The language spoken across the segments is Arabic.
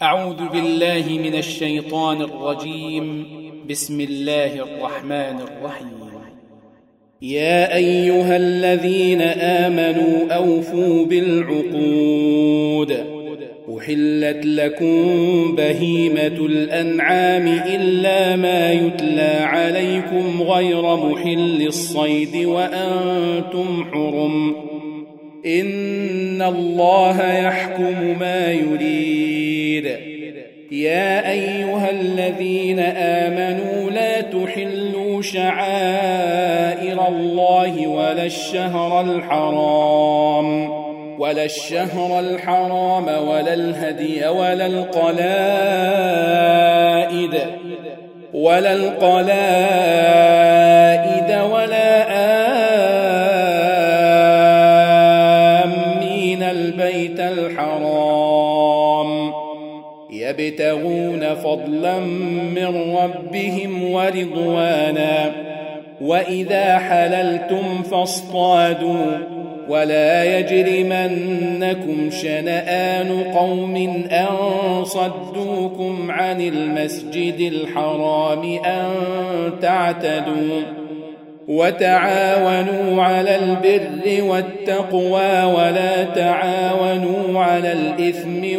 أعوذ بالله من الشيطان الرجيم. بسم الله الرحمن الرحيم. يا أيها الذين آمنوا أوفوا بالعقود. أحلت لكم بهيمة الأنعام إلا ما يتلى عليكم غير محل الصيد وأنتم حرم. إن الله يحكم ما يريد. يا أيها الذين آمنوا لا تحلوا شعائر الله ولا الشهر الحرام ولا الهدي ولا القلائد ولا آمين البيت الحرام يبتغون فضلا من ربهم ورضوانا. وإذا حللتم فاصطادوا ولا يجرمنكم شنآن قوم أن صدوكم عن المسجد الحرام أن تعتدوا. وتعاونوا على البر والتقوى ولا تعاونوا على الإثم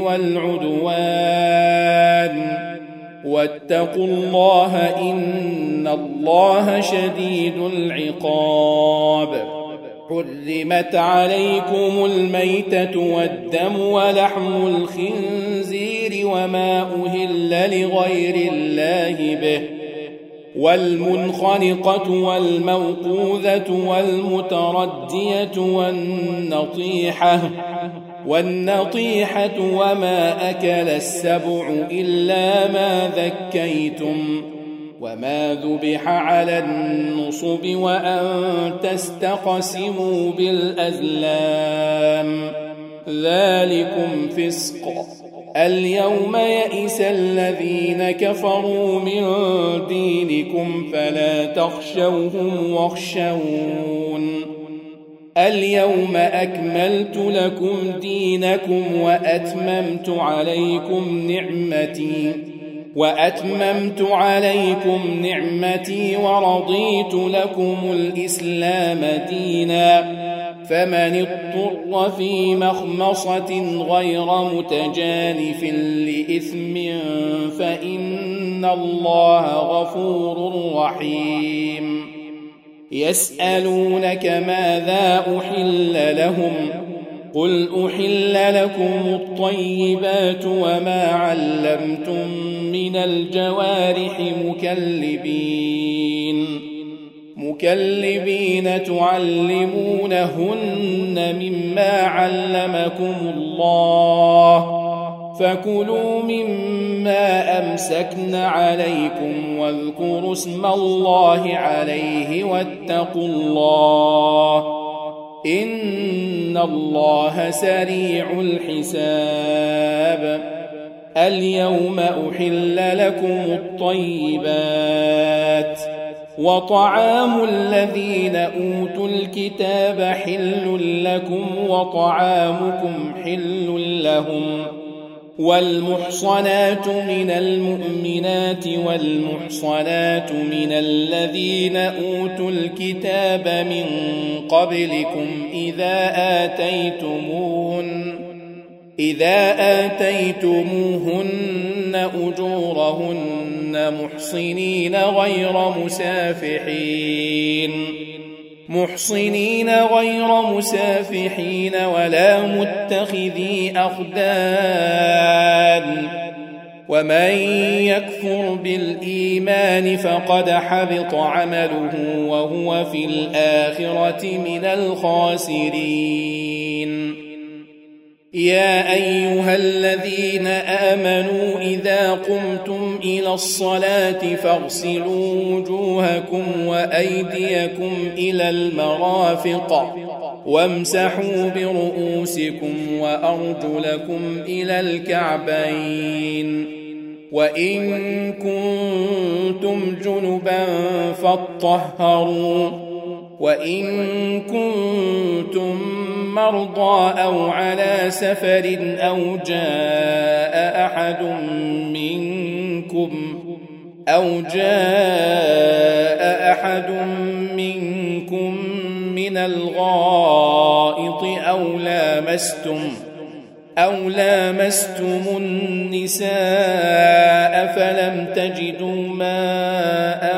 والعدوان. واتقوا الله إن الله شديد العقاب. حرمت عليكم الميتة والدم ولحم الخنزير وما أهل لغير الله به والمنخنقة والموقوذة والمتردية والنطيحة وما أكل السبع إلا ما ذكيتم وما ذبح على النصب وأن تستقسموا بالأزلام ذلكم فسق. اليوم يئس الذين كفروا من دينكم فلا تخشوهم واخشون. اليوم أكملت لكم دينكم وأتممت عليكم نعمتي ورضيت لكم الإسلام دينا. فمن اضطر في مخمصة غير متجانف لإثم فإن الله غفور رحيم. يسألونك ماذا أحل لهم قل أحل لكم الطيبات وما علمتم من الجوارح مكلبين تعلمونهن مما علمكم الله فكلوا مما أمسكن عليكم واذكروا اسم الله عليه واتقوا الله إن الله سريع الحساب. اليوم أحل لكم الطيبات وطعام الذين أوتوا الكتاب حل لكم وطعامكم حل لهم. والمحصنات من المؤمنات والمحصنات من الذين أوتوا الكتاب من قبلكم إذا آتيتموهن أجورهن محصنين غير مسافحين ولا متخذي أخدان. ومن يكفر بالإيمان فقد حبط عمله وهو في الآخرة من الخاسرين. يا أيها الذين آمنوا إذا قمتم إلى الصلاة فاغسلوا وجوهكم وأيديكم إلى المرافق وامسحوا برؤوسكم وأرجلكم إلى الكعبين وإن كنتم جنبا فاطهروا وإن كنتم مرضى أو على سفر أو جاء أحد منكم من الغائط أو لامستم النساء فلم تجدوا ماء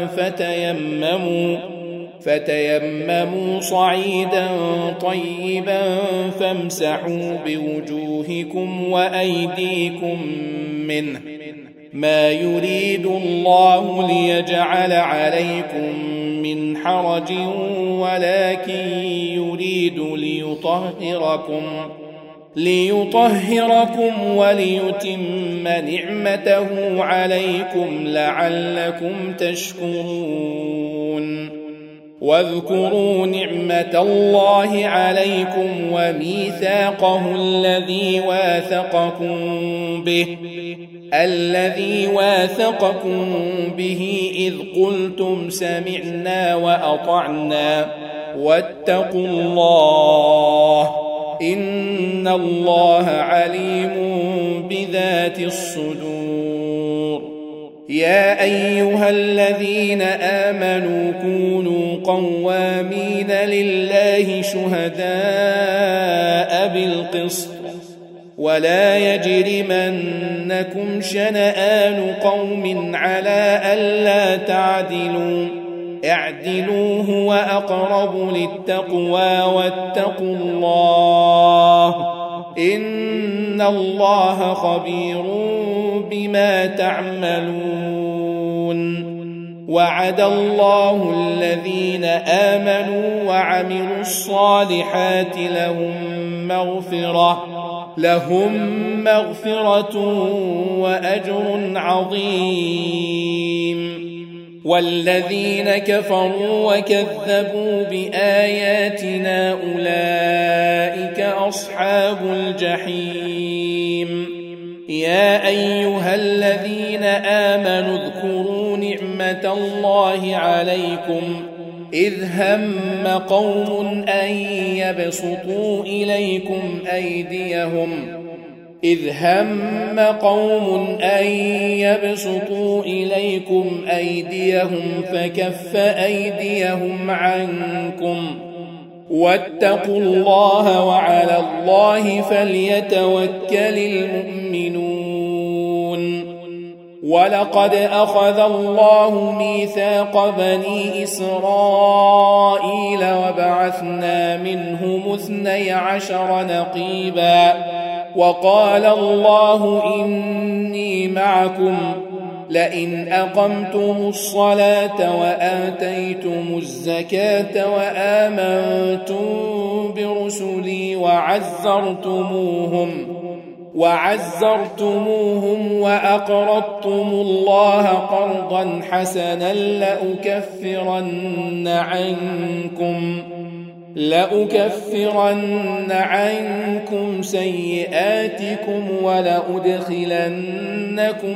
فتيمموا صعيدا طيبا فامسحوا بوجوهكم وأيديكم منه، ما يريد الله ليجعل عليكم من حرج ولكن يريد ليطهركم وليتم نعمته عليكم لعلكم تشكرون. واذكروا نعمة الله عليكم وميثاقه الذي واثقكم به إذ قلتم سمعنا وأطعنا واتقوا الله إن الله عليم بذات الصدور. يا أيها الذين آمنوا كونوا قوامين لله شهداء بالقسط ولا يجرمنكم شنآن قوم على ألا تعدلوا، اعدلوا هو أقرب للتقوى واتقوا الله إن الله خبير بما تعملون. وعد الله الذين آمنوا وعملوا الصالحات لهم مغفرة وأجر عظيم. والذين كفروا وكذبوا بآياتنا أولئك أصحاب الجحيم. يا أيها الذين آمنوا اذكروا نعمة الله عليكم إذ هم قوم أن يبسطوا إليكم أيديهم فكف أيديهم عنكم واتقوا الله وعلى الله فليتوكل المؤمنون. ولقد أخذ الله ميثاق بني إسرائيل وبعثنا منهم 12 نقيبا وقال الله إني معكم لئن أقمتم الصلاة وآتيتم الزكاة وآمنتم برسلي وعزرتموهم وأقرضتم الله قرضا حسنا لأكفرن عنكم سيئاتكم ولأدخلنكم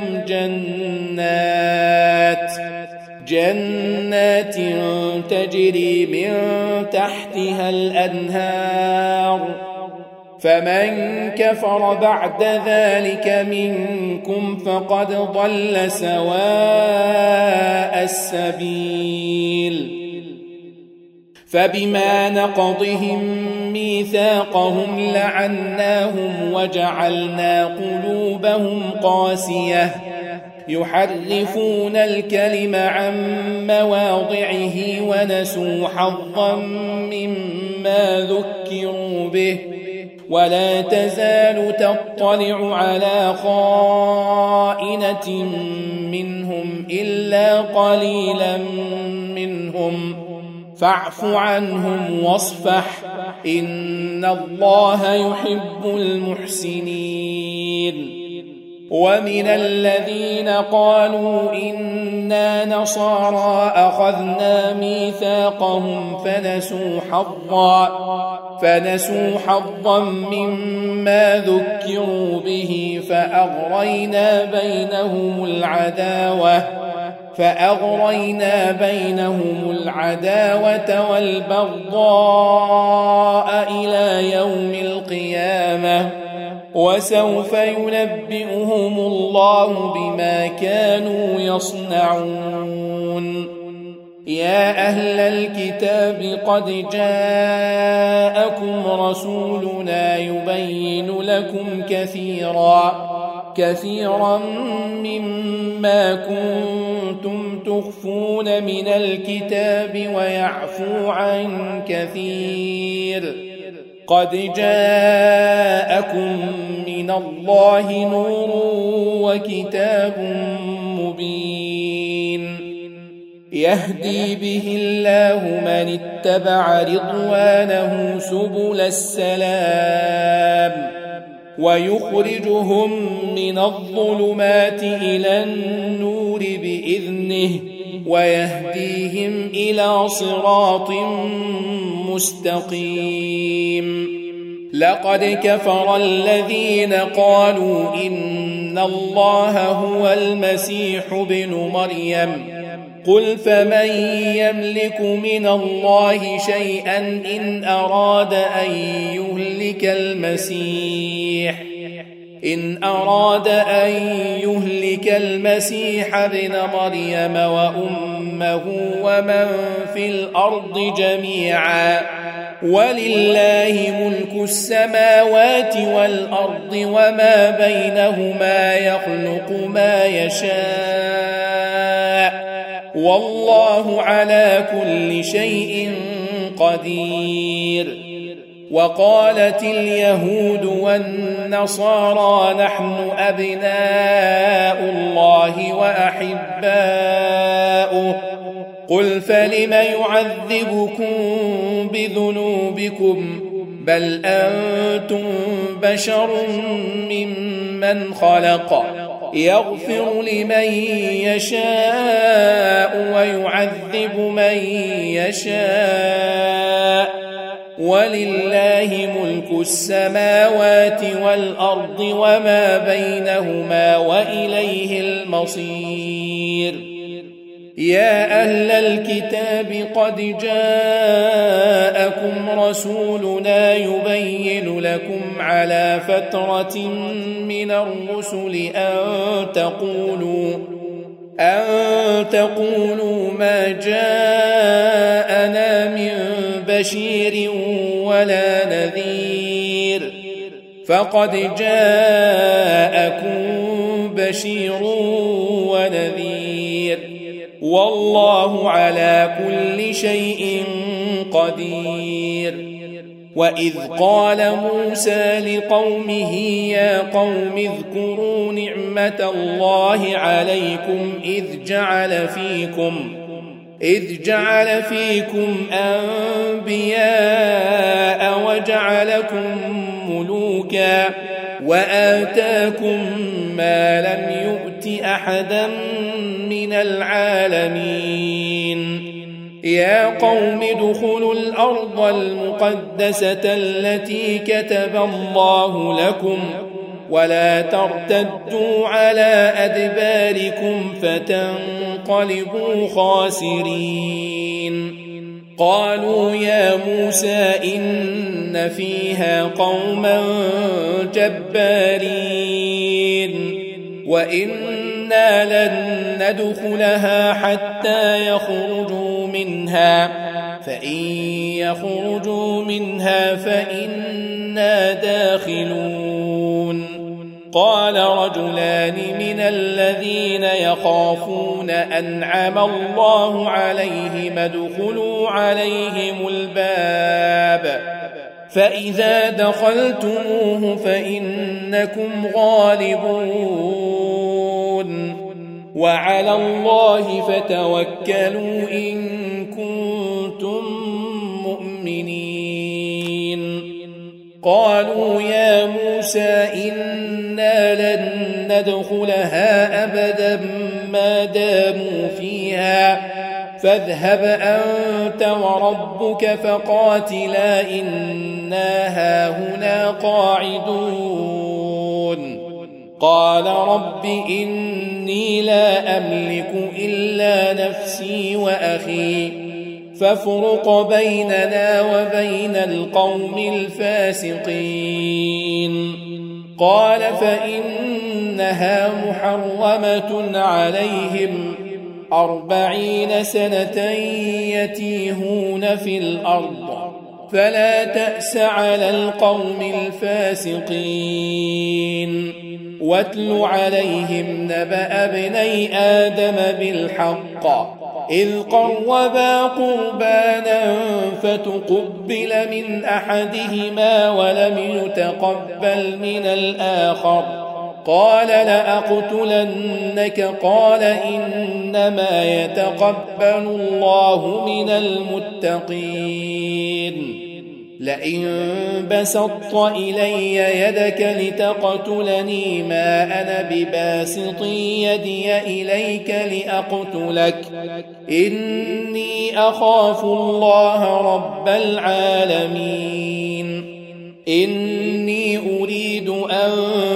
جنات تجري من تحتها الأنهار فمن كفر بعد ذلك منكم فقد ضل سواء السبيل. فبما نقضهم ميثاقهم لعناهم وجعلنا قلوبهم قاسية يحرفون الكلم عن مواضعه ونسوا حظا مما ذكروا به ولا تزال تطلع على خائنة منهم إلا قليلا منهم فاعف عنهم واصفح إن الله يحب المحسنين. ومن الذين قالوا إنا نصارى أخذنا ميثاقهم فنسوا حظا مما ذكروا به فأغرينا بينهم العداوة فأغرينا بينهم العداوة والبغضاء إلى يوم القيامة وسوف ينبئهم الله بما كانوا يصنعون. يا أهل الكتاب قد جاءكم رسولنا يبين لكم كثيرا مما كنتم تخفون من الكتاب ويعفو عن كثير. قد جاءكم من الله نور وكتاب مبين يهدي به الله من اتبع رضوانه سبل السلام ويخرجهم من الظلمات إلى النور بإذنه ويهديهم إلى صراط مستقيم. لقد كفر الذين قالوا إن الله هو المسيح ابن مريم قل فمن يملك من الله شيئا إن أراد أن يهلك المسيح ابن مريم وأمه ومن في الأرض جميعا ولله ملك السماوات والأرض وما بينهما يخلق ما يشاء والله على كل شيء قدير. وقالت اليهود والنصارى نحن أبناء الله وأحباؤه قل فلم يعذبكم بذنوبكم بل أنتم بشر ممن خلق يغفر لمن يشاء ويعذب من يشاء ولله ملك السماوات والأرض وما بينهما وإليه المصير. يا أهل الكتاب قد جاءكم رسولنا يبين لكم على فترة من الرسل أن تقولوا ما جاءنا من بشير ولا نذير فقد جاءكم بشير ونذير والله على كل شيء قدير. وإذ قال موسى لقومه يا قوم اذكروا نعمة الله عليكم إذ جعل فيكم أنبياء وجعلكم ملوكا وآتاكم ما لم يؤت أحدا من العالمين. يا قوم ادخلوا الأرض المقدسة التي كتب الله لكم ولا ترتدوا على أدباركم فتنقلبوا خاسرين. قالوا يا موسى إن فيها قوما جبارين وإنا لن ندخلها حتى يخرجوا منها فإن يخرجوا منها فإنا داخلون. قال رجلان من الذين يخافون أنعم الله عليهم ادخلوا عليهم الباب فإذا دخلتموه فإنكم غالبون وعلى الله فتوكلوا إن كنتم مؤمنين. قالوا يا موسى إنا لن ندخلها أبدا ما داموا فيها فاذهب أنت وربك فقاتلا إنا هاهنا قاعدون. قال رب إني لا أملك إلا نفسي وأخي فافرق بيننا وبين القوم الفاسقين قال فإنها محرمة عليهم 40 سنة يتيهون في الأرض فلا تأس على القوم الفاسقين واتل عليهم نبأ ابني آدم بالحق إذ قربا قربانا فتقبل من أحدهما ولم يتقبل من الآخر قال لأقتلنك قال إنما يتقبل الله من المتقين لئن بسطت إلي يدك لتقتلني ما أنا بباسط يدي إليك لأقتلك إني أخاف الله رب العالمين إني أريد أن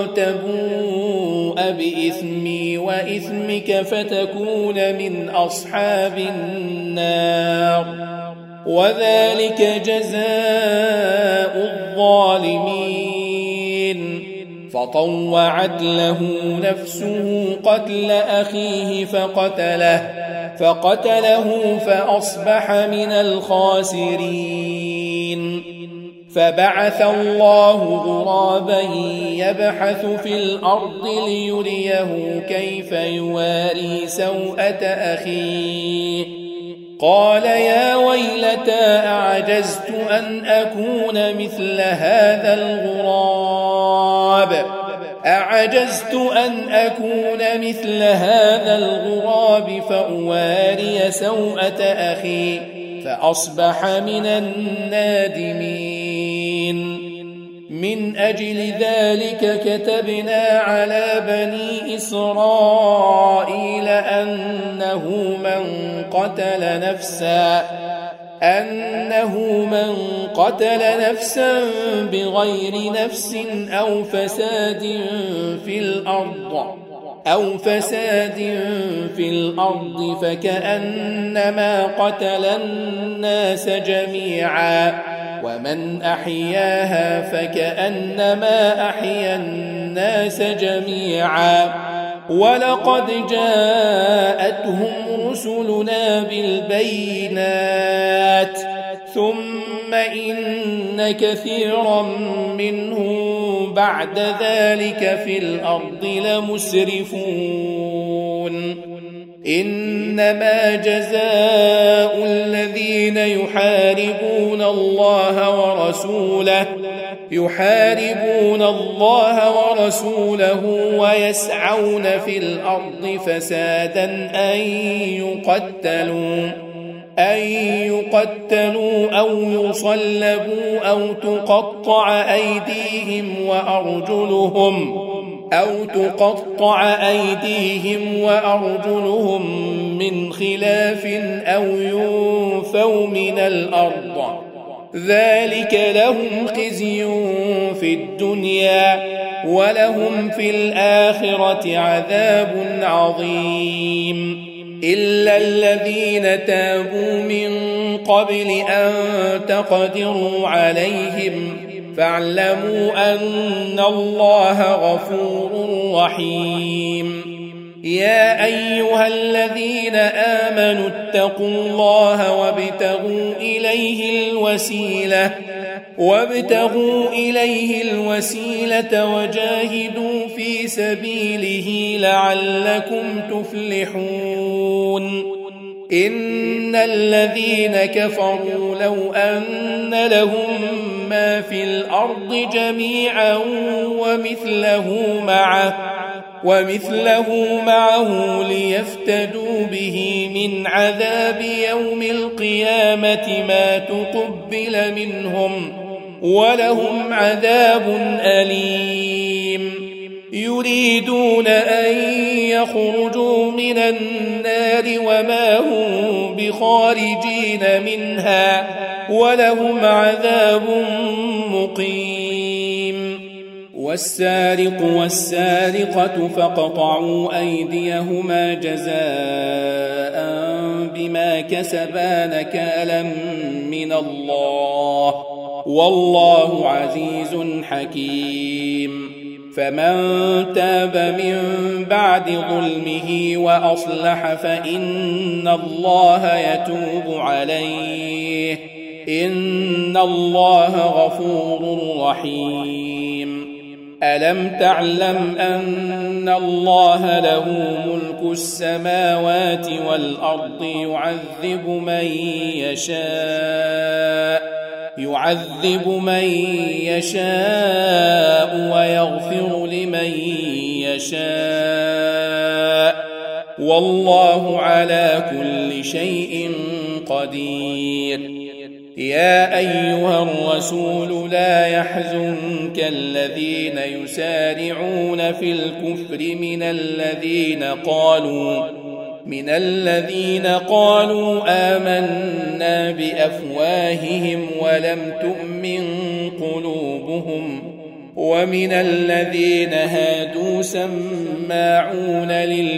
تبوء بإثمي وإثمك فتكون من أصحاب النار وذلك جزاء الظالمين فطوعت له نفسه قتل أخيه فقتله فأصبح من الخاسرين فبعث الله غرابا يبحث في الأرض ليريه كيف يواري سوءة أخيه قال يا ويلتى أعجزت أن أكون مثل هذا الغراب فأواري سوءة أخي فأصبح من النادمين من أجل ذلك كتبنا على بني إسرائيل أنه من قتل نفسا بغير نفس أو فساد في الأرض فكأنما قتل الناس جميعا ومن أحياها فكأنما أحيا الناس جميعا ولقد جاءتهم رسلنا بالبينات ثم إن كثيرا منهم بعد ذلك في الأرض لمسرفون إنما جزاء الذين يحاربون الله ورسوله ويسعون في الأرض فسادا أن يقتلوا أو يصلبوا أو تقطع أيديهم وأرجلهم من خلاف أو ينفوا من الأرض ذلك لهم خزي في الدنيا ولهم في الآخرة عذاب عظيم إلا الذين تابوا من قبل أن تقدروا عليهم فاعلموا أن الله غفور رحيم يا أيها الذين آمنوا اتقوا الله وابتغوا إليه الوسيلة وجاهدوا في سبيله لعلكم تفلحون إن الذين كفروا لو أن لهم ما في الأرض جميعا ومثله معه ليفتدوا به من عذاب يوم القيامة ما تقبل منهم ولهم عذاب أليم يريدون أن يخرجوا من النار وما هم بخارجين منها ولهم عذاب مقيم والسارق والسارقة فاقطعوا أيديهما جزاء بما كسبا نكالا من الله والله عزيز حكيم فمن تاب من بعد ظلمه وأصلح فإن الله يتوب عليه إن الله غفور رحيم ألم تعلم أن الله له ملك السماوات والأرض يعذب من يشاء ويغفر لمن يشاء والله على كل شيء قدير يا أيها الرسول لا يحزنك الذين يسارعون في الكفر من الذين قالوا آمنا بأفواههم ولم تؤمن قلوبهم ومن الذين هادوا سماعون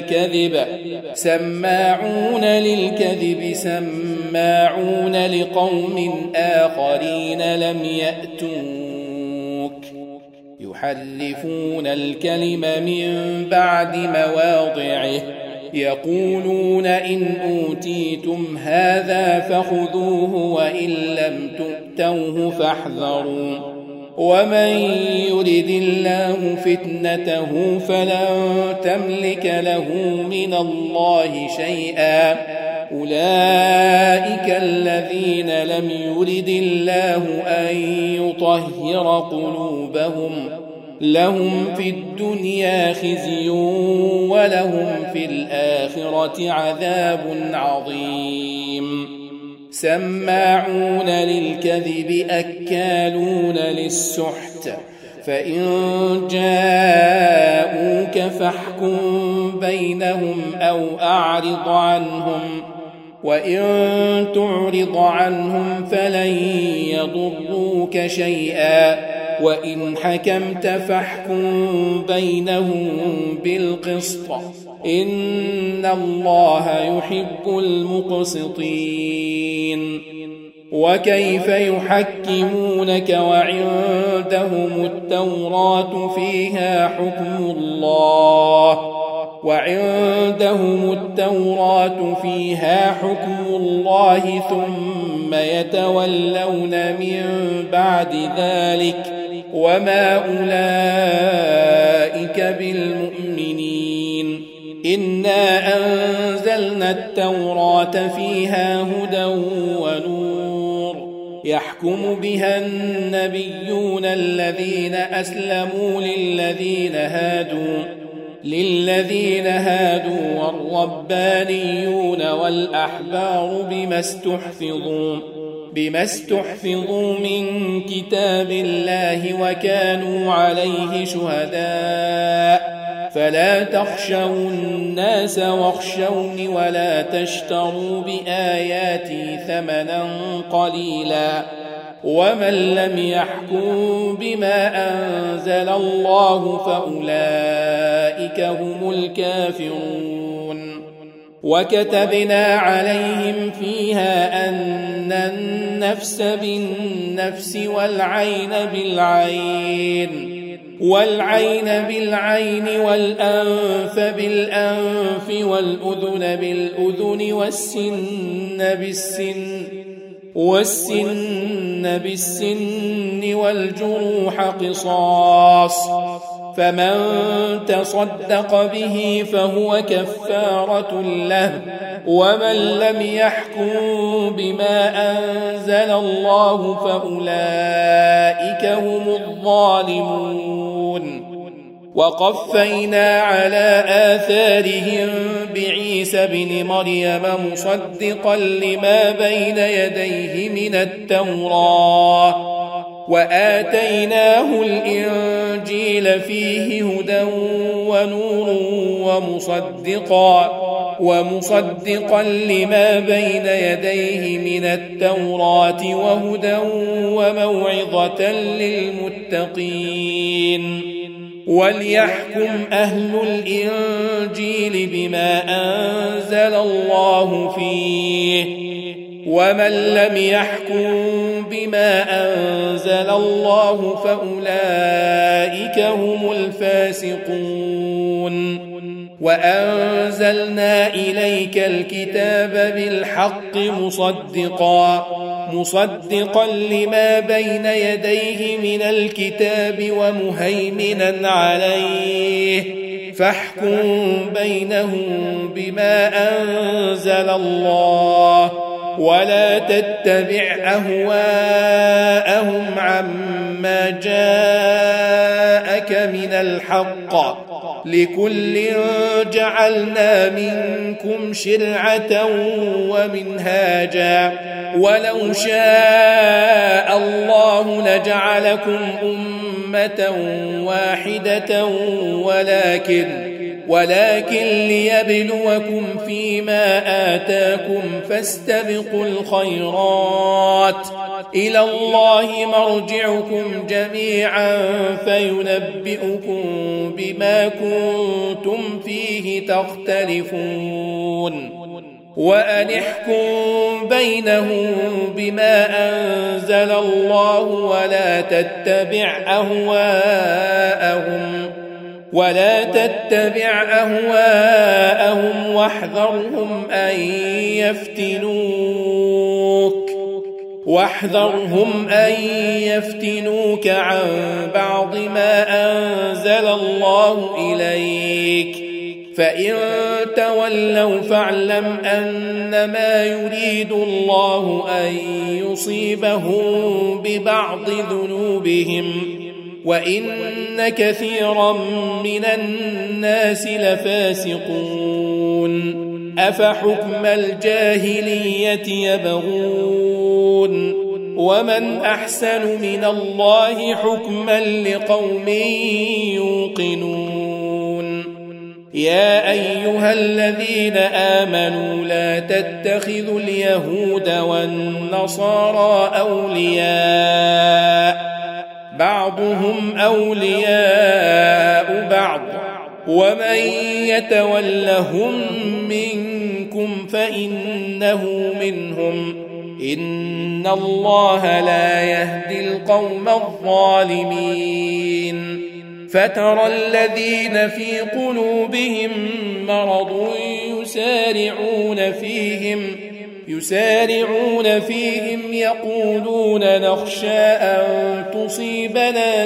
للكذب سماعون لقوم آخرين لم يأتوك يحرفون الكلم من بعد مواضعه يقولون إن أوتيتم هذا فخذوه وإن لم تؤتوه فاحذروا ومن يرد الله فتنته فلن تملك له من الله شيئا أولئك الذين لم يرد الله أن يطهر قلوبهم لهم في الدنيا خزي ولهم في الآخرة عذاب عظيم سماعون للكذب أكالون للسحت فإن جاءوك فاحكم بينهم أو أعرض عنهم وإن تعرض عنهم فلن يضروك شيئا وإن حكمت فاحكم بينهم بالقسط إن الله يحب المقسطين وكيف يحكمونك وعندهم التوراة فيها حكم الله ثم يتولون من بعد ذلك وما أولئك بالمؤمنين إنا أنزلنا التوراة فيها هدى ونور يحكم بها النبيون الذين أسلموا للذين هادوا والربانيون والأحبار بما استحفظوا من كتاب الله وكانوا عليه شهداء فلا تخشوا الناس واخشوني ولا تشتروا بآياتي ثمنا قليلا ومن لم يحكم بما أنزل الله فأولئك هم الكافرون وكتبنا عليهم فيها أن النفس بالنفس والعين بالعين والأنف بالأنف والأذن بالأذن والسن بالسن والجروح قصاص فمن تصدق به فهو كفارة له ومن لم يحكم بما أنزل الله فأولئك هم الظالمون وقفينا على آثارهم بعيسى بن مريم مصدقا لما بين يديه من التوراة وآتيناه الإنجيل فيه هدى ونور ومصدقا لما بين يديه من التوراة وهدى وموعظة للمتقين وليحكم أهل الإنجيل بما أنزل الله فيه ومن لم يحكم بما أنزل الله فأولئك هم الفاسقون وأنزلنا إليك الكتاب بالحق مصدقا لما بين يديه من الكتاب ومهيمنا عليه فاحكم بينهم بما أنزل الله ولا تتبع أهواءهم عما جاءك من الحق لكل جعلنا منكم شرعة ومنهاجا ولو شاء الله لجعلكم أمة واحدة ولكن ليبلوكم فيما آتاكم فاستبقوا الخيرات إلى الله مرجعكم جميعا فينبئكم بما كنتم فيه تختلفون وأن احكم بينهم بما أنزل الله ولا تتبع أهواءهم واحذرهم أن يفتنوك عن بعض ما أنزل الله إليك فإن تولوا فاعلم أنما يريد الله أن يصيبهم ببعض ذنوبهم وإن كثيرا من الناس لفاسقون أفحكم الجاهلية يبغون ومن أحسن من الله حكما لقوم يوقنون يا أيها الذين آمنوا لا تتخذوا اليهود والنصارى أولياء بعضهم أولياء بعض ومن يتولهم منكم فإنه منهم إن الله لا يهدي القوم الظالمين فترى الذين في قلوبهم مرض يسارعون فيهم يقولون نخشى أن تصيبنا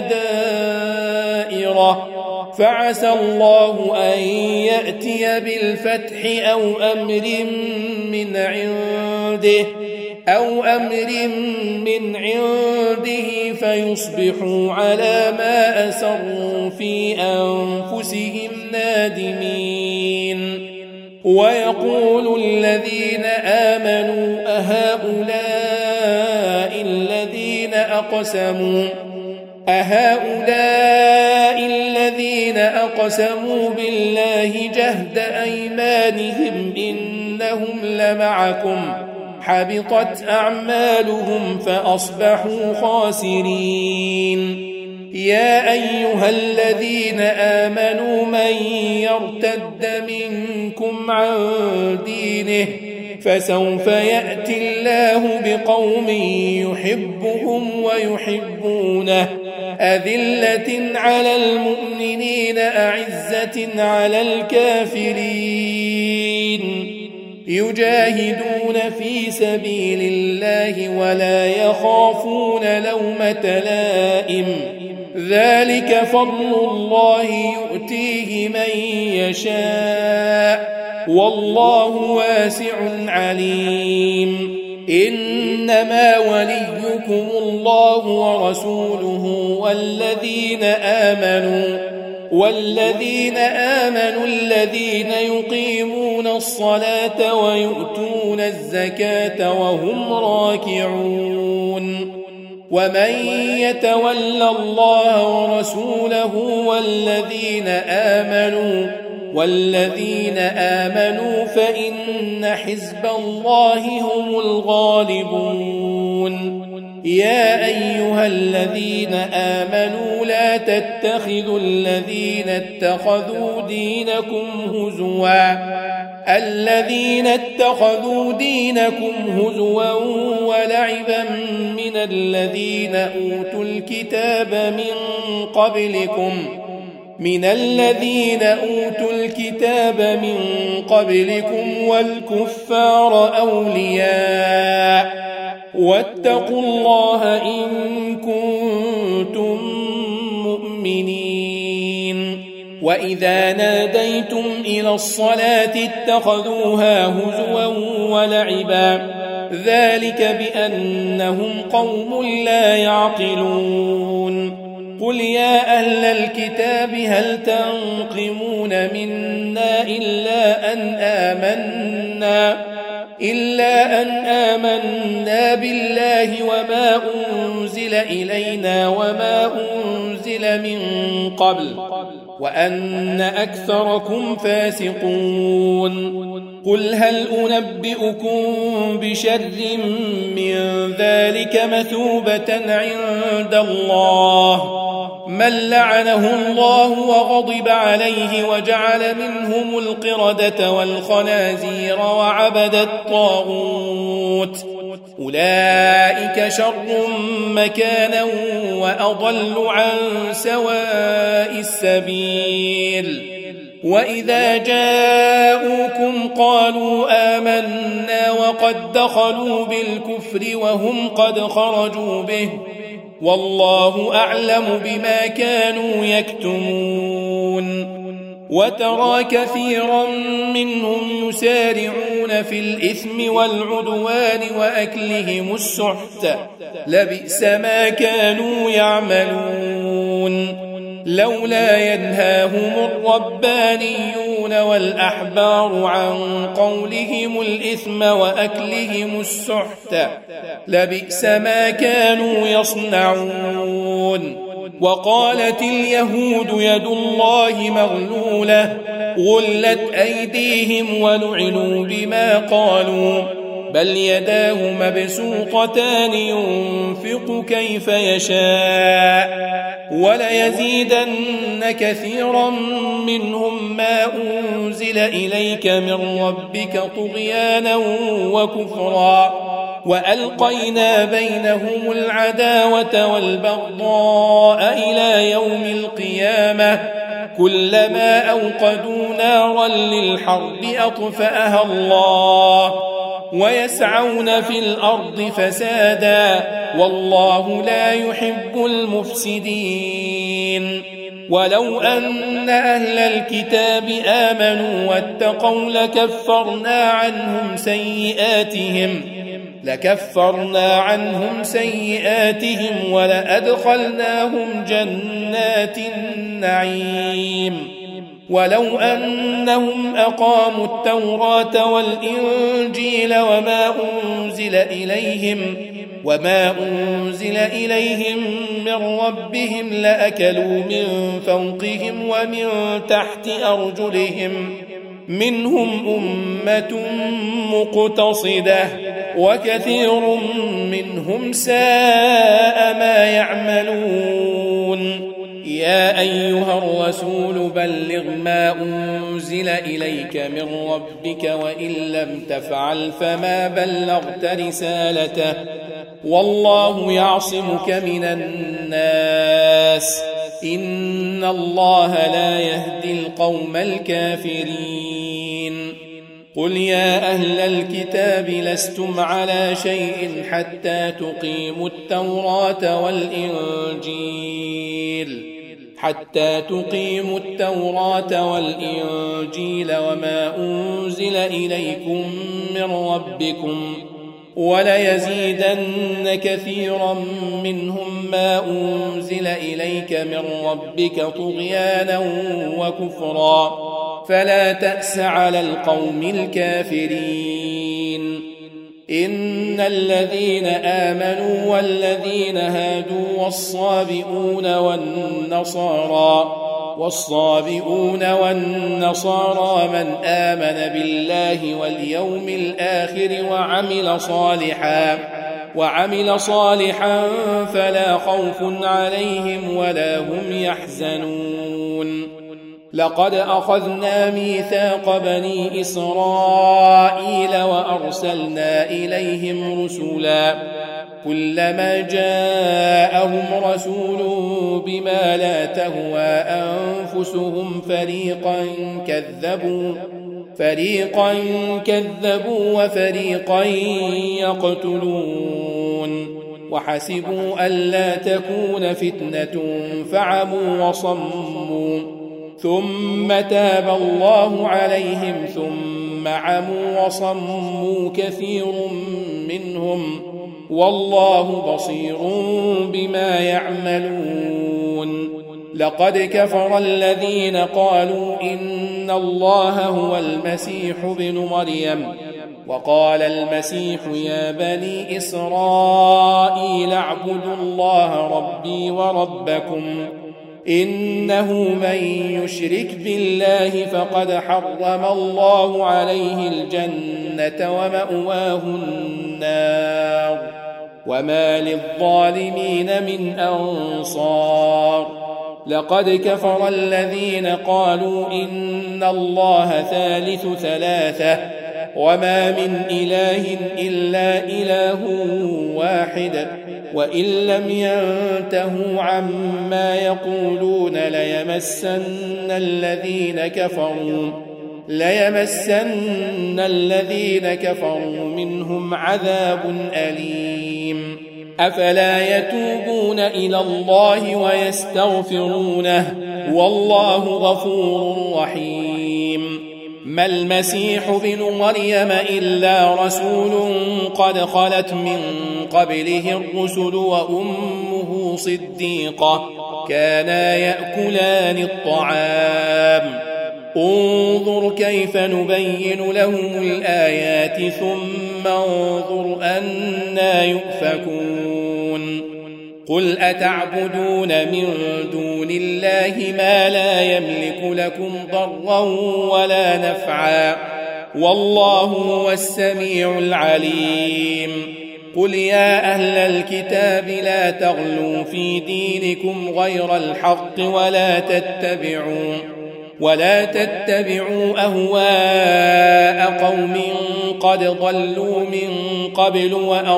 دائرة فعسى الله أن يأتي بالفتح أو أمر من عنده فيصبحوا على ما أسروا في أنفسهم نادمين ويقول الذين آمنوا أهؤلاء الذين أقسموا بالله جهد أيمانهم إنهم لمعكم حبطت أعمالهم فأصبحوا خاسرين يا أيها الذين آمنوا من يرتد منكم عن دينه فسوف يأتي الله بقوم يحبهم ويحبونه أذلة على المؤمنين أعزة على الكافرين يجاهدون في سبيل الله ولا يخافون لومة لائم ذلك فضل الله يؤتيه من يشاء والله واسع عليم إنما وليكم الله ورسوله والذين آمنوا الذين يقيمون الصلاة ويؤتون الزكاة وهم راكعون ومن يتول الله ورسوله والذين آمنوا فإن حزب الله هم الغالبون يا أيها الذين آمنوا لا تتخذوا الذين اتخذوا دينكم هزوا ولعبا من الذين أوتوا الكتاب من قبلكم والكفار أولياء واتقوا الله إن كنتم مؤمنين. وإذا ناديتم إلى الصلاة اتخذوها هزوا ولعبا ذلك بأنهم قوم لا يعقلون. قل يا أهل الكتاب هل تنقمون منا إلا أن آمنا بالله وما أنزل إلينا وما أنزل من قبل وأن أكثركم فاسقون. قل هل أنبئكم بشر من ذلك مثوبة عند الله من لعنه الله وغضب عليه وجعل منهم القردة والخنازير وعبد الطاغوت أولئك شر مكانا وأضل عن سواء السبيل. وإذا جاءوكم قالوا آمنا وقد دخلوا بالكفر وهم قد خرجوا به والله أعلم بما كانوا يكتمون. وترى كثيرا منهم يسارعون في الإثم والعدوان وأكلهم السحت لبئس ما كانوا يعملون. لولا ينهاهم الربانيون والأحبار عن قولهم الإثم وأكلهم السحت لبئس ما كانوا يصنعون. وقالت اليهود يد الله مغلولة غلت أيديهم ولعنوا بما قالوا بل يداه مبسوطتان ينفق كيف يشاء وليزيدن كثيرا منهم ما أنزل إليك من ربك طغيانا وكفرا وألقينا بينهم العداوة والبغضاء إلى يوم القيامة كلما أوقدوا نارا للحرب أطفأها الله ويسعون في الأرض فسادا والله لا يحب المفسدين. ولو أن أهل الكتاب آمنوا واتقوا لكفرنا عنهم سيئاتهم ولأدخلناهم جنات النعيم. ولو أنهم أقاموا التوراة والإنجيل وما أنزل إليهم من ربهم لأكلوا من فوقهم ومن تحت أرجلهم منهم أمة مقتصدة وكثير منهم ساء ما يعملون. يا أيها الرسول بلغ ما أنزل إليك من ربك وإن لم تفعل فما بلغت رسالته والله يعصمك من الناس إن الله لا يهدي القوم الكافرين. قل يا أهل الكتاب لستم على شيء حتى تقيموا التوراة والإنجيل وما أنزل إليكم من ربكم وليزيدن كثيرا منهم ما أنزل إليك من ربك طغيانا وكفرا فلا تأس على القوم الكافرين. إن الذين آمنوا والذين هادوا والصابئون والنصارى من آمن بالله واليوم الآخر وعمل صالحا فلا خوف عليهم ولا هم يحزنون لقد أخذنا ميثاق بني إسرائيل وأرسلنا إليهم رسلا كلما جاءهم رسول بما لا تهوى أنفسهم فريقا كذبوا وفريقا يقتلون وحسبوا ألا تكون فتنة فعموا وصموا ثم تاب الله عليهم ثم عموا وصموا كثير منهم والله بصير بما يعملون لقد كفر الذين قالوا إن الله هو المسيح ابن مريم وقال المسيح يا بني إسرائيل اعبدوا الله ربي وربكم إنه من يشرك بالله فقد حرم الله عليه الجنة ومأواه النار وما للظالمين من أنصار لقد كفر الذين قالوا إن الله ثالث ثلاثة وما من إله إلا إله واحد وإن لم ينتهوا عما يقولون ليمسن الذين كفروا منهم عذاب أليم أفلا يتوبون إلى الله ويستغفرونه والله غفور رحيم ما المسيح ابن مريم إلا رسول قد خلت من قبله الرسل وأمه صديقة كانا يأكلان الطعام انظر كيف نبين لهم الآيات ثم انظر أنى يؤفكون قل أتعبدون من دون الله ما لا يملك لكم ضرا ولا نفعا والله هو السميع العليم قل يا أهل الكتاب لا تغلوا في دينكم غير الحق ولا تتبعوا أهواء قوم قد ضلوا من قبل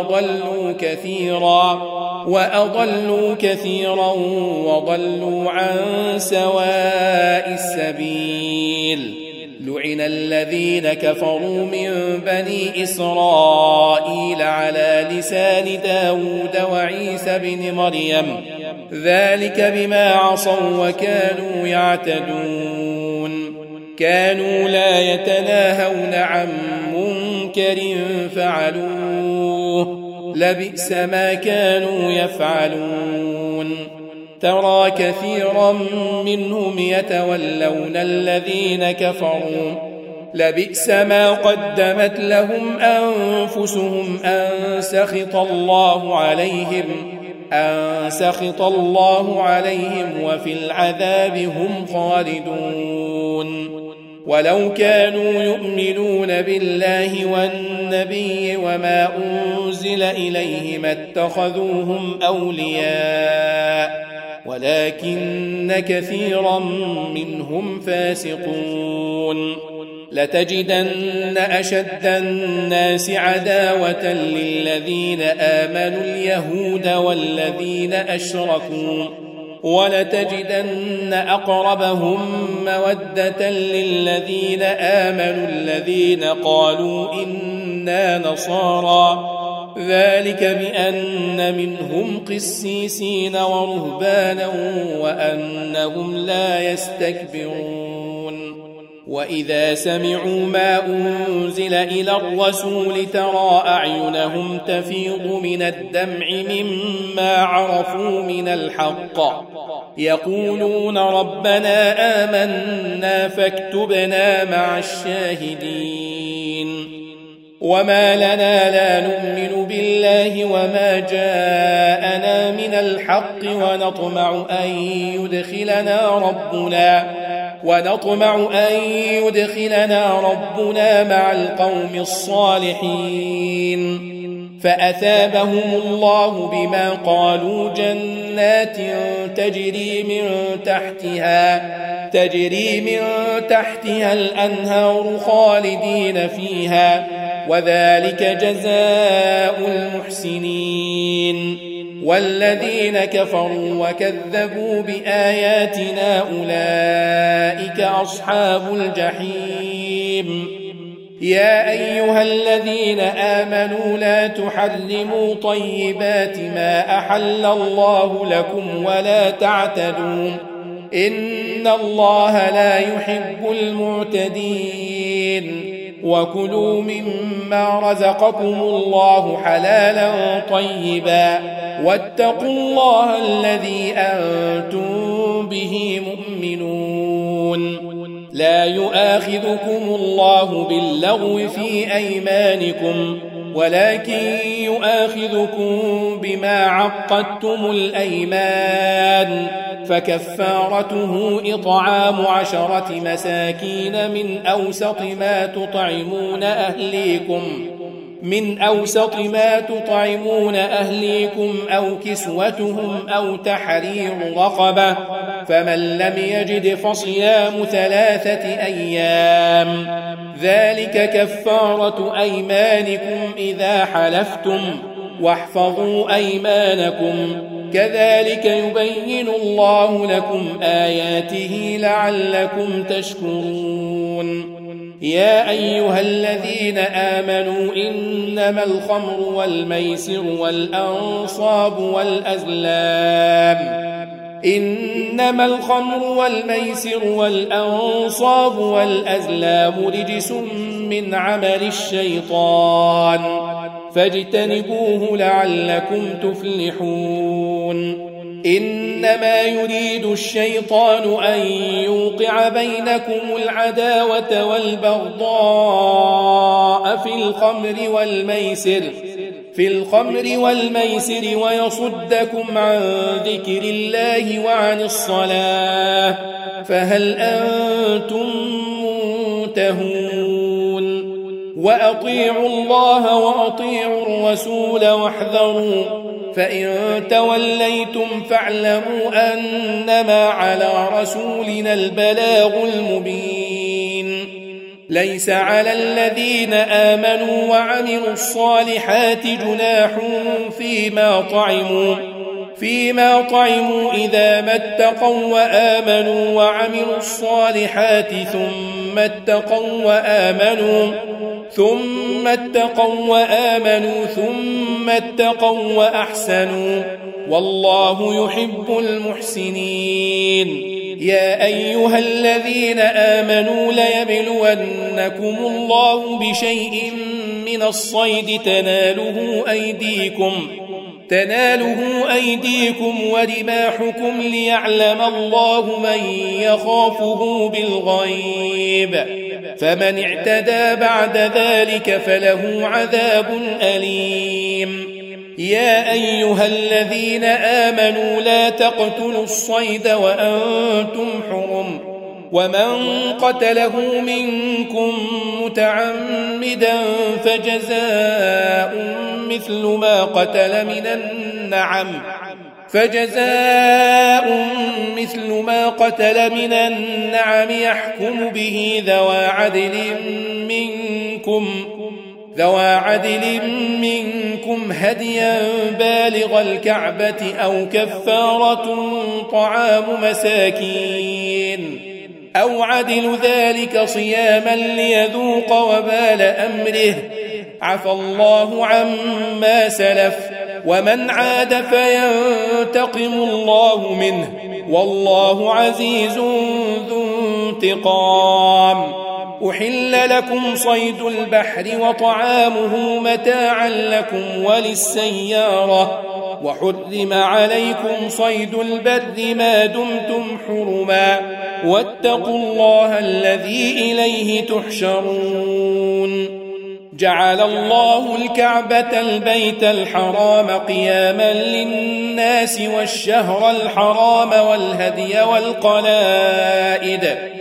وأضلوا كثيرا وضلوا عن سواء السبيل لعن الذين كفروا من بني إسرائيل على لسان داود وعيسى بن مريم ذلك بما عصوا وكانوا يعتدون كانوا لا يتناهون عن منكر فعلوه لبئس ما كانوا يفعلون ترى كثيرا منهم يتولون الذين كفروا لبئس ما قدمت لهم أنفسهم أن سخط الله عليهم وفي العذاب هم خالدون ولو كانوا يؤمنون بالله والنبي وما أنزل إليه ما اتخذوهم أولياء ولكن كثيرا منهم فاسقون لتجدن أشد الناس عداوة للذين آمنوا اليهود والذين أشركوا ولتجدن أقربهم مودة للذين آمنوا الذين قالوا إنا نصارى ذلك بأن منهم قسيسين ورهبانا وأنهم لا يستكبرون وإذا سمعوا ما أنزل إلى الرسول ترى أعينهم تفيض من الدمع مما عرفوا من الحق يقولون ربنا آمنا فاكتبنا مع الشاهدين وما لنا لا نؤمن بالله وما جاءنا من الحق ونطمع أن يدخلنا ربنا مع القوم الصالحين فأثابهم الله بما قالوا جنات تجري من تحتها الأنهار خالدين فيها وذلك جزاء المحسنين والذين كفروا وكذبوا بآياتنا أولئك أصحاب الجحيم يا أيها الذين آمنوا لا تحرموا طيبات ما أحل الله لكم ولا تعتدوا إن الله لا يحب المعتدين وكلوا مما رزقكم الله حلالا طيبا واتقوا الله الذي أنتم به مؤمنون لا يؤاخذكم الله باللغو في أيمانكم ولكن يؤاخذكم بما عقدتم الأيمان فكفارته إطعام 10 مساكين من أوسط ما تطعمون أهليكم أو كسوتهم أو تحرير رقبة فمن لم يجد فصيام 3 أيام ذلك كفارة أيمانكم إذا حلفتم واحفظوا أيمانكم كذلك يبين الله لكم آياته لعلكم تشكرون يا أيها الذين آمنوا إنما الخمر والميسر والأنصاب والأزلام رجس من عمل الشيطان فاجتنبوه لعلكم تفلحون إنما يريد الشيطان أن يوقع بينكم العداوة والبغضاء في الخمر والميسر ويصدكم عن ذكر الله وعن الصلاة فهل أنتم منتهون وأطيعوا الله وأطيعوا الرسول واحذروا فإن توليتم فاعلموا أنما على رسولنا البلاغ المبين ليس على الذين آمنوا وعملوا الصالحات جناح فيما طعموا إذا ما اتقوا وآمنوا وعملوا الصالحات ثم اتقوا وأحسنوا والله يحب المحسنين يا أيها الذين آمنوا ليبلونكم الله بشيء من الصيد تناله أيديكم ورماحكم ليعلم الله من يخافه بالغيب فمن اعتدى بعد ذلك فله عذاب أليم يا أيها الذين آمنوا لا تقتلوا الصيد وأنتم حرم ومن قتله منكم متعمدا فجزاء مثل ما قتل من النعم يحكم به ذوى عدل منكم هديا بالغ الكعبة أو كفارة طعام مساكين أو عدل ذلك صياما ليذوق وبال أمره عفى الله عما سلف ومن عاد فينتقم الله منه والله عزيز ذو انتقام أحل لكم صيد البحر وطعامه متاعا لكم وللسيارة وحرم عليكم صيد البر ما دمتم حرما واتقوا الله الذي إليه تحشرون جعل الله الكعبة البيت الحرام قياما للناس والشهر الحرام والهدي والقلائد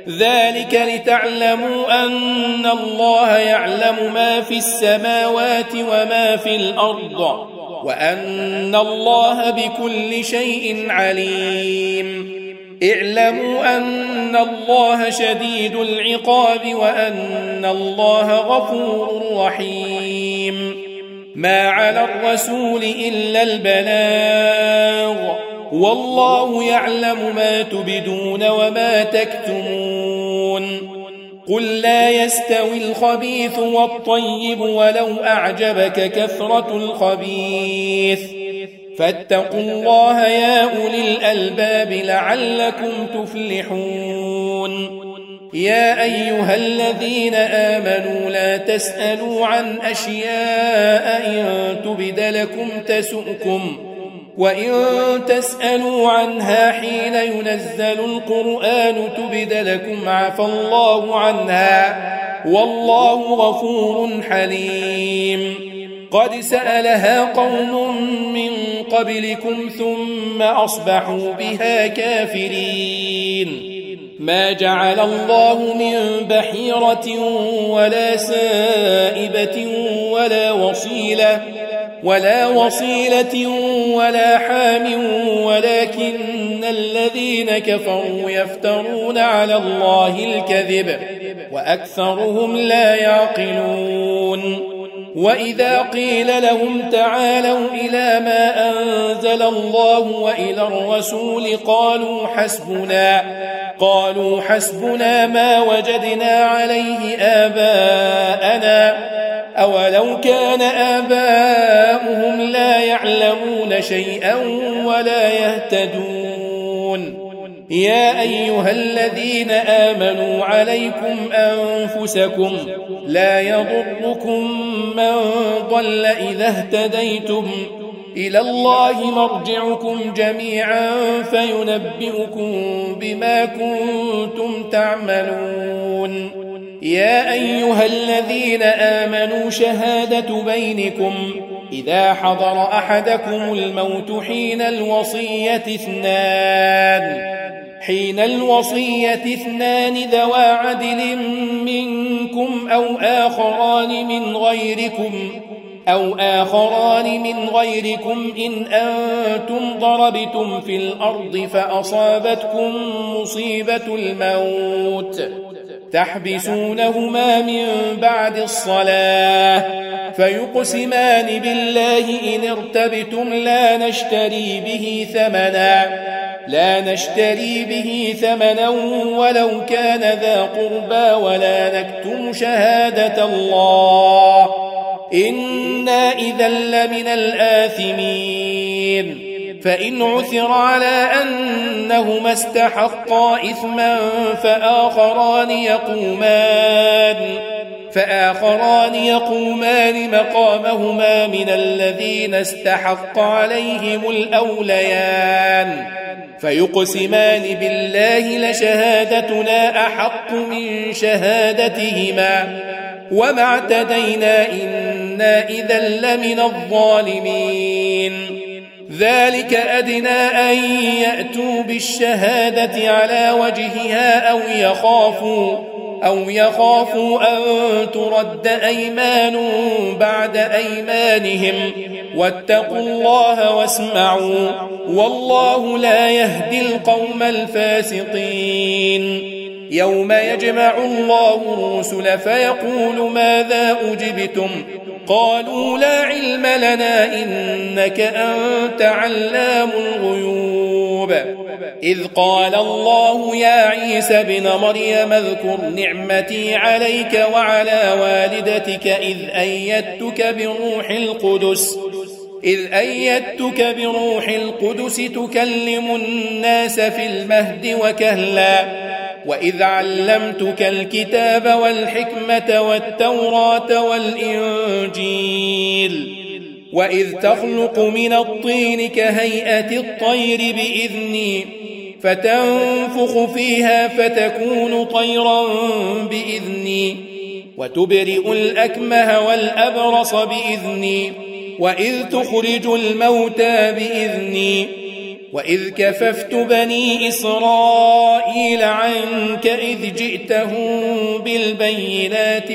ذلك لتعلموا أن الله يعلم ما في السماوات وما في الأرض وأن الله بكل شيء عليم. اعلموا أن الله شديد العقاب وأن الله غفور رحيم. ما على الرسول إلا البلاغ والله يعلم ما تبدون وما تكتمون. قل لا يستوي الخبيث والطيب ولو أعجبك كثرة الخبيث فاتقوا الله يا أولي الألباب لعلكم تفلحون. يا أيها الذين آمنوا لا تسألوا عن أشياء إن تبد لكم تسؤكم وإن تسألوا عنها حين ينزل القرآن تبد لكم عفى الله عنها والله غفور حليم. قد سألها قوم من قبلكم ثم أصبحوا بها كافرين. ما جعل الله من بحيرة ولا سائبة ولا وصيلة ولا حام ولكن الذين كفروا يفترون على الله الكذب وأكثرهم لا يعقلون. وإذا قيل لهم تعالوا إلى ما أنزل الله وإلى الرسول قالوا حسبنا ما وجدنا عليه آباءنا أولو كان آباؤهم لا يعلمون شيئا ولا يهتدون. يا أيها الذين آمنوا عليكم أنفسكم لا يضركم من ضل إذا اهتديتم إلى الله مرجعكم جميعا فينبئكم بما كنتم تعملون. يا أيها الذين آمنوا شهادة بينكم إذا حضر أحدكم الموت حين الوصية اثنان ذوى عدل منكم أو آخران من غيركم إن أنتم ضربتم في الأرض فأصابتكم مصيبة الموت تحبسونهما من بعد الصلاة فيقسمان بالله إن ارتبتم لا نشتري به ثمنا ولو كان ذا قربى ولا نكتم شهادة الله إنا إذا لمن الآثمين. فإن عثر على أنهما استحقا إثما فآخران يقومان مقامهما من الذين استحق عليهم الأوليان فيقسمان بالله لشهادتنا أحق من شهادتهما وما اعتدينا إنا إذا لمن الظالمين. ذلك أدنى أن يأتوا بالشهادة على وجهها أو يخافوا أن ترد أيمان بعد أيمانهم واتقوا الله واسمعوا والله لا يهدي القوم الفاسقين. يوم يجمع الله الرسل فيقول ماذا أجبتم قالوا لا علم لنا إنك أنت علام الغيوب. إذ قال الله يا عيسى ابن مريم اذكر نعمتي عليك وعلى والدتك إذ أيدتك بروح القدس تكلم الناس في المهد وكهلا وإذ علمتك الكتاب والحكمة والتوراة والإنجيل وإذ تخلق من الطين كهيئة الطير بإذني فتنفخ فيها فتكون طيرا بإذني وتبرئ الأكمه والأبرص بإذني وإذ تخرج الموتى بإذني وإذ كففت بني إسرائيل عنك إذ جئتهم بالبينات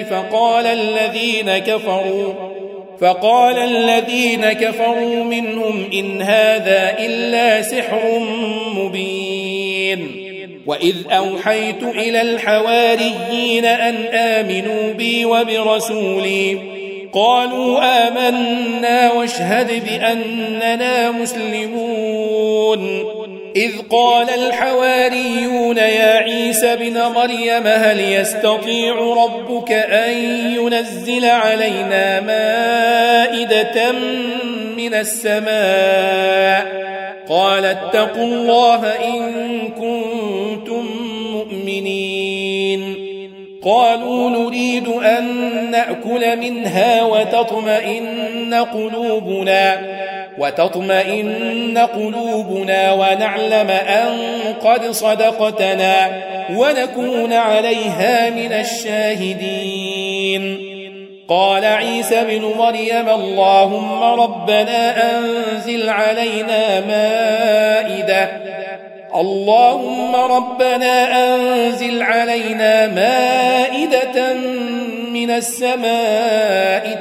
فقال الذين كفروا منهم إن هذا إلا سحر مبين وإذ أوحيت إلى الحواريين أن آمنوا بي وبرسولي قالوا آمنا واشهد بأننا مسلمون إذ قال الحواريون يا عيسى ابن مريم هل يستطيع ربك أن ينزل علينا مائدة من السماء قال اتقوا الله إن كنتم مؤمنين قالوا نريد أن نأكل منها وتطمئن قلوبنا ونعلم أن قد صدقتنا ونكون عليها من الشاهدين قال عيسى بن مريم اللهم ربنا أنزل علينا مائدة من السماء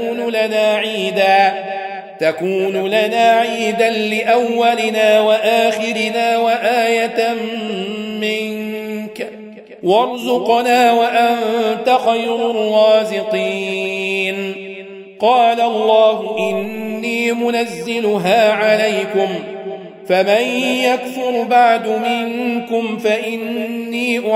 تكون لنا عيدا لأولنا وآخرنا وآية منك وارزقنا وأنت خير الرازقين قال الله إني منزلها عليكم فمن يكفر بعد منكم فإني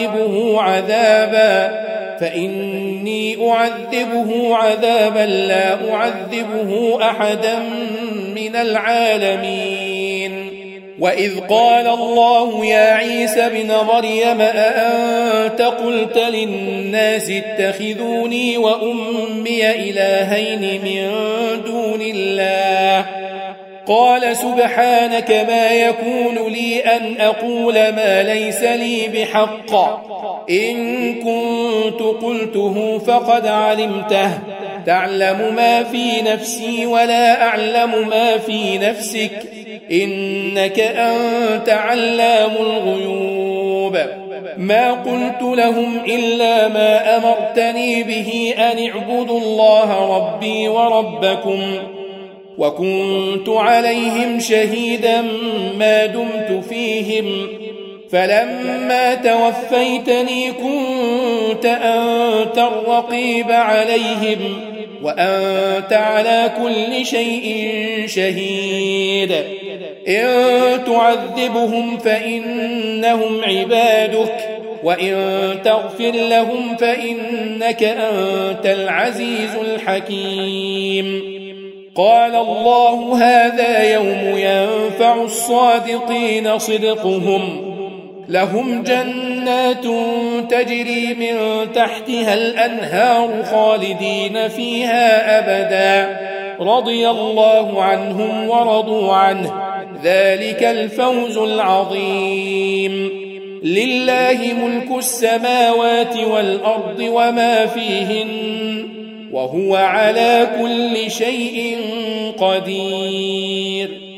أعذبه عذابا لا أعذبه أحدا من العالمين وإذ قال الله يا عيسى ابن مريم أأنت قلت للناس اتخذوني وأمي إلهين من دون الله قال سبحانك ما يكون لي أن أقول ما ليس لي بحق إن كنت قلته فقد علمته تعلم ما في نفسي ولا أعلم ما في نفسك إنك أنت علام الغيوب ما قلت لهم إلا ما أمرتني به أن اعبدوا الله ربي وربكم وكنت عليهم شهيدا ما دمت فيهم فلما توفيتني كنت أنت الرقيب عليهم وأنت على كل شيء شهيد إن تعذبهم فإنهم عبادك وإن تغفر لهم فإنك أنت العزيز الحكيم قال الله هذا يوم ينفع الصادقين صدقهم لهم جنات تجري من تحتها الأنهار خالدين فيها أبدا رضي الله عنهم ورضوا عنه ذلك الفوز العظيم لله ملك السماوات والأرض وما فيهن وهو على كل شيء قدير